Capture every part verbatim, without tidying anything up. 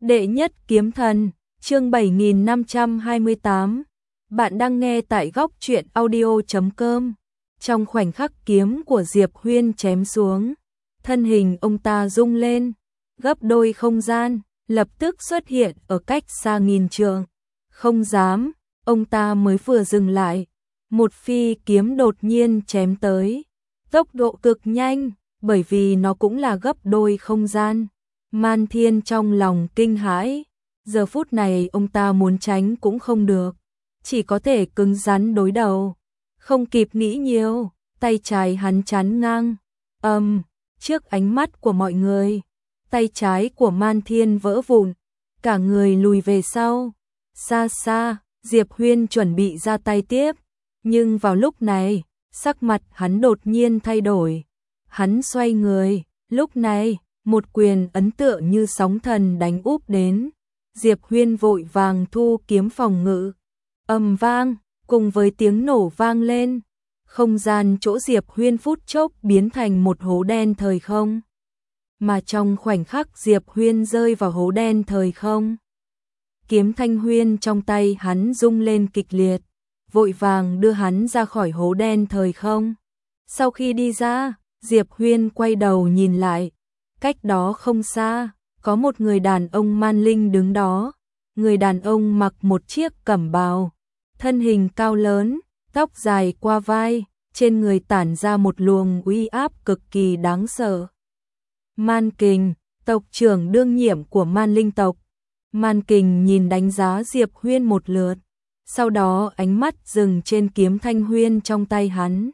Đệ nhất kiếm thần, chương bảy nghìn năm trăm hai mươi tám. Bạn đang nghe tại góc truyện audio chấm com. Trong khoảnh khắc kiếm của Diệp Huyên chém xuống, thân hình ông ta rung lên, gấp đôi không gian, lập tức xuất hiện ở cách xa nghìn trượng. Không dám, ông ta mới vừa dừng lại, một phi kiếm đột nhiên chém tới, tốc độ cực nhanh, bởi vì nó cũng là gấp đôi không gian. Man Thiên trong lòng kinh hãi, giờ phút này ông ta muốn tránh cũng không được, chỉ có thể cứng rắn đối đầu. Không kịp nghĩ nhiều, tay trái hắn chắn ngang, ầm, um, trước ánh mắt của mọi người, tay trái của Man Thiên vỡ vụn, cả người lùi về sau. Xa xa, Diệp Huyên chuẩn bị ra tay tiếp, nhưng vào lúc này, sắc mặt hắn đột nhiên thay đổi. Hắn xoay người, lúc này, một quyền ấn tượng như sóng thần đánh úp đến. Diệp Huyên vội vàng thu kiếm phòng ngự. Ầm vang, cùng với tiếng nổ vang lên, không gian chỗ Diệp Huyên phút chốc biến thành một hố đen thời không. Mà trong khoảnh khắc Diệp Huyên rơi vào hố đen thời không, kiếm Thanh Huyên trong tay hắn rung lên kịch liệt, vội vàng đưa hắn ra khỏi hố đen thời không. Sau khi đi ra, Diệp Huyên quay đầu nhìn lại, cách đó không xa, có một người đàn ông man linh đứng đó. Người đàn ông mặc một chiếc cẩm bào, thân hình cao lớn, tóc dài qua vai, trên người tản ra một luồng uy áp cực kỳ đáng sợ. Man Kình, tộc trưởng đương nhiệm của Man Linh tộc. Man Kình nhìn đánh giá Diệp Huyên một lượt, sau đó ánh mắt dừng trên kiếm Thanh Huyên trong tay hắn.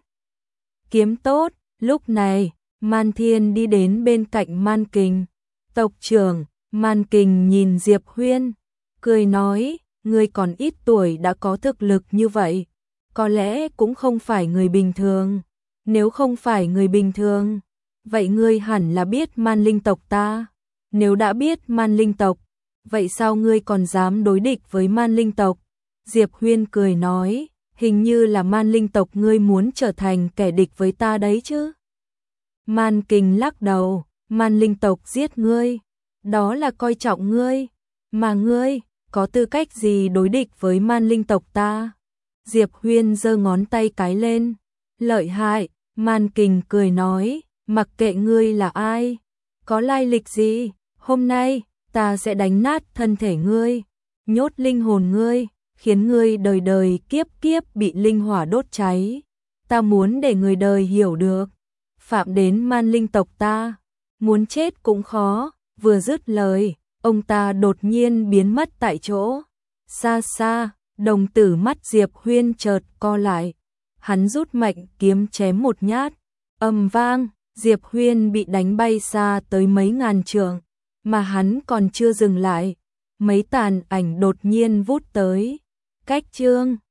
Kiếm tốt. Lúc này, Man Thiên đi đến bên cạnh Man Kình. Tộc trưởng, Man Kình nhìn Diệp Huyên, cười nói, ngươi còn ít tuổi đã có thực lực như vậy, có lẽ cũng không phải người bình thường. Nếu không phải người bình thường, vậy ngươi hẳn là biết Man Linh tộc ta. Nếu đã biết Man Linh tộc, vậy sao ngươi còn dám đối địch với Man Linh tộc? Diệp Huyên cười nói, hình như là Man Linh tộc ngươi muốn trở thành kẻ địch với ta đấy chứ. Man Kình lắc đầu, Man Linh tộc giết ngươi, đó là coi trọng ngươi, mà ngươi có tư cách gì đối địch với Man Linh tộc ta? Diệp Huyên giơ ngón tay cái lên, lợi hại. Man Kình cười nói, mặc kệ ngươi là ai, có lai lịch gì, hôm nay ta sẽ đánh nát thân thể ngươi, nhốt linh hồn ngươi, khiến ngươi đời đời kiếp kiếp bị linh hỏa đốt cháy. Ta muốn để người đời hiểu được, phạm đến Man Linh tộc ta, muốn chết cũng khó. Vừa dứt lời, ông ta đột nhiên biến mất tại chỗ. Xa xa, đồng tử mắt Diệp Huyên chợt co lại, hắn rút mạnh kiếm chém một nhát, ầm vang, Diệp Huyên bị đánh bay xa tới mấy ngàn trượng, mà hắn còn chưa dừng lại, mấy tàn ảnh đột nhiên vút tới. Cách chương